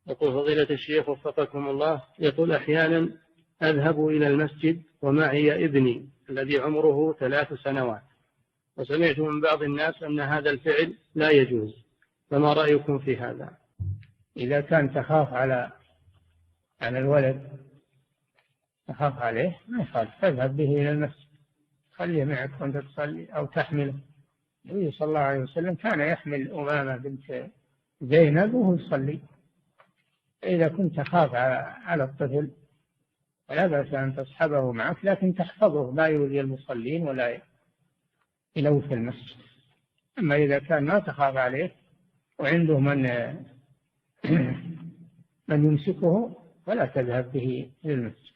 يقول فضيلة الشيخ وفقكم الله، يقول أحيانا أذهب إلى المسجد ومعي ابني الذي عمره 3 سنوات، وسمعت من بعض الناس أن هذا الفعل لا يجوز، فما رأيكم في هذا؟ إذا كان تخاف على الولد، تخاف عليه، ما يخالف، تذهب به إلى المسجد، خليه معك وأنت تصلي أو تحمله. النبي صلى الله عليه وسلم كان يحمل أمامة بنت زينب وهو يصلي. إذا كنت تخاف على الطفل فلا بأس أن تصحبه معك، لكن تحفظه لا يؤذي المصلين ولا يلوث المسجد. أما إذا كان ما تخاف عليه وعنده من يمسكه فلا تذهب به إلى المسجد.